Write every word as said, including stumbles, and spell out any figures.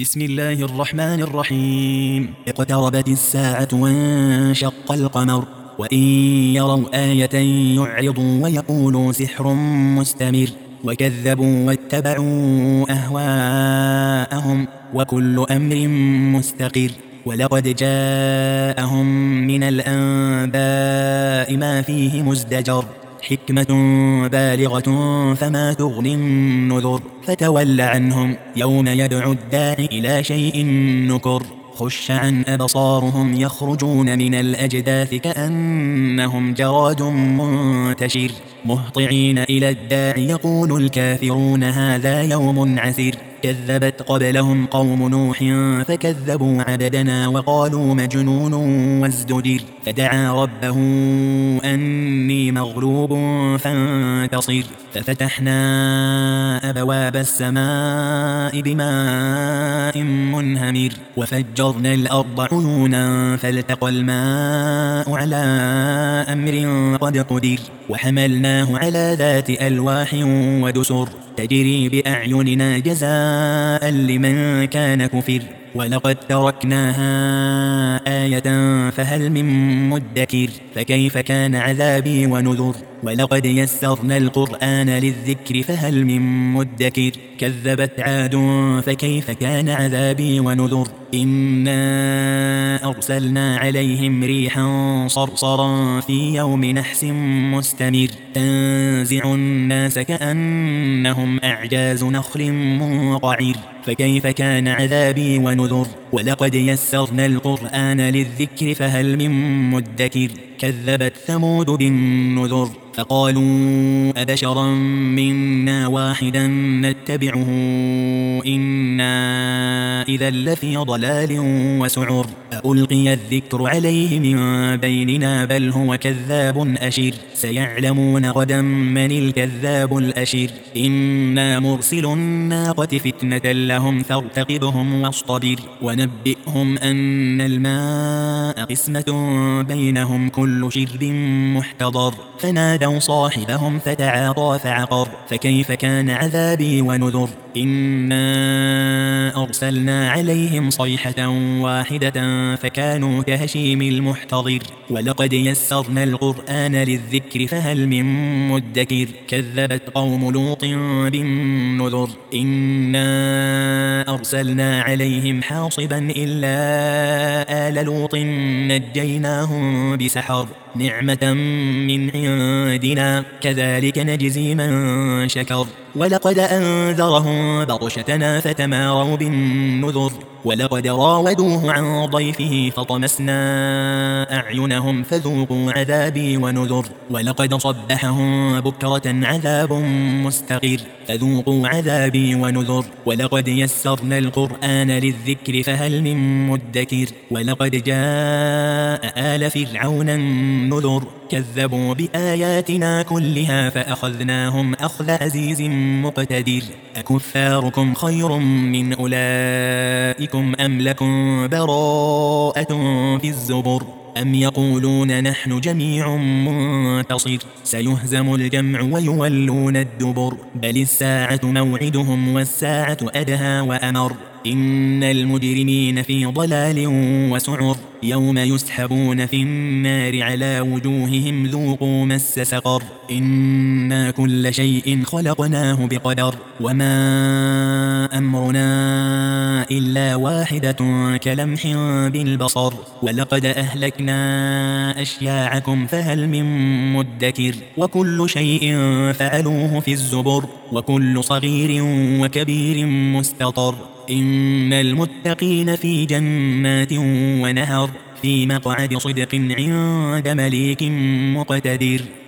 بسم الله الرحمن الرحيم. اقتربت الساعة وانشق القمر، وإن يروا آية يعرضوا ويقولوا سحر مستمر، وكذبوا واتبعوا أهواءهم، وكل أمر مستقر. ولقد جاءهم من الأنباء ما فيه مزدجر، حكمة بالغة فما تغني النذر. فتول عنهم يوم يدعو الداعي إلى شيء نكر، خش عن أبصارهم يخرجون من الأجداث كأنهم جراد منتشر، مهطعين إلى الداعي يقول الكافرون هذا يوم عسير. كذبت قبلهم قوم نوح فكذبوا عبدنا وقالوا مجنون وازدجر، فدعا ربه أني مغلوب فانتصر. ففتحنا أبواب السماء بماء منهمر، وفجرنا الأرض عيونا فالتقى الماء على أمر قد قدر، وحملناه على ذات ألواح ودسر تجري بأعيننا جزاء لمن كان كفر. ولقد تركناها آية فهل من مدكر، فكيف كان عذابي ونذر. ولقد يسرنا القرآن للذكر فهل من مدكر، كذبت عاد فكيف كان عذابي ونذر. إنا أرسلنا عليهم ريحا صرصرا في يوم نحس مستمر، تنزع الناس كأنهم أعجاز نخل منقعر، فكيف كان عذابي ونذر. ولقد يسرنا القرآن للذكر فهل من مدكر، كذبت ثمود بالنذر، فقالوا أبشرا منا واحدا نتبعه إنا إذا لفي ضلال وسعر. ألقي الذكر عليه من بيننا بل هو كذاب أشر، سيعلمون غدا من الكذاب الأشر. إنا مرسل الناقة فتنة لهم فارتقبهم واصطبر، ونبئهم أن الماء قسمة بينهم كل شرب محتضر. فنادوا صاحبهم فتعاطى فعقر، فكيف كان عذابي ونذر. إنا أرسلنا عليهم صيحة واحدة فكانوا كهشيم المحتضر. ولقد يسرنا القرآن للذكر فهل من مدكر، كذبت قوم لوط بالنذر. إنا أرسلنا عليهم حاصبا إلا آل لوط نجيناهم بسحر، نعمة من عندنا كذلك نجزي من شكر. ولقد أنذرهم بطشتنا فتماروا بالنذر، ولقد راودوه عن ضيفه فطمسنا أعينهم فذوقوا عذابي ونذر. ولقد صبحهم بكرة عذاب مستقر، فذوقوا عذابي ونذر. ولقد يسرنا القرآن للذكر فهل من مدكر، ولقد جاء آل فرعون النذر، كذبوا بآياتنا كلها فأخذناهم أخذ عزيز مقتدر. أكفاركم خير من أولئكم أم لكم براءة في الزبر، أم يقولون نحن جميع منتصر، سيهزم الجمع ويولون الدبر. بل الساعة موعدهم والساعة أدهى وأمر، إن المجرمين في ضلال وسعر. يوم يسحبون في النار على وجوههم ذوقوا مس سقر، إنا كل شيء خلقناه بقدر، وما أمرنا إلا واحدة كلمح بالبصر. ولقد أهلكنا أشياعكم فهل من مدكر، وكل شيء فعلوه في الزبر، وكل صغير وكبير مستطر. إن المتقين في جنات ونهر، في مقعد صدق عند مليك مقتدر.